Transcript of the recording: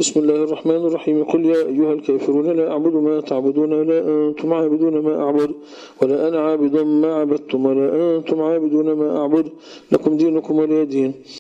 بسم الله الرحمن الرحيم. قل يا أيها الكافرون لا أعبد ما تعبدون ولا أنتم عابدون ما أعبد ولا أنا عابد ما عبدتم ولا أنتم عابدون ما أعبد لكم دينكم ولي دين.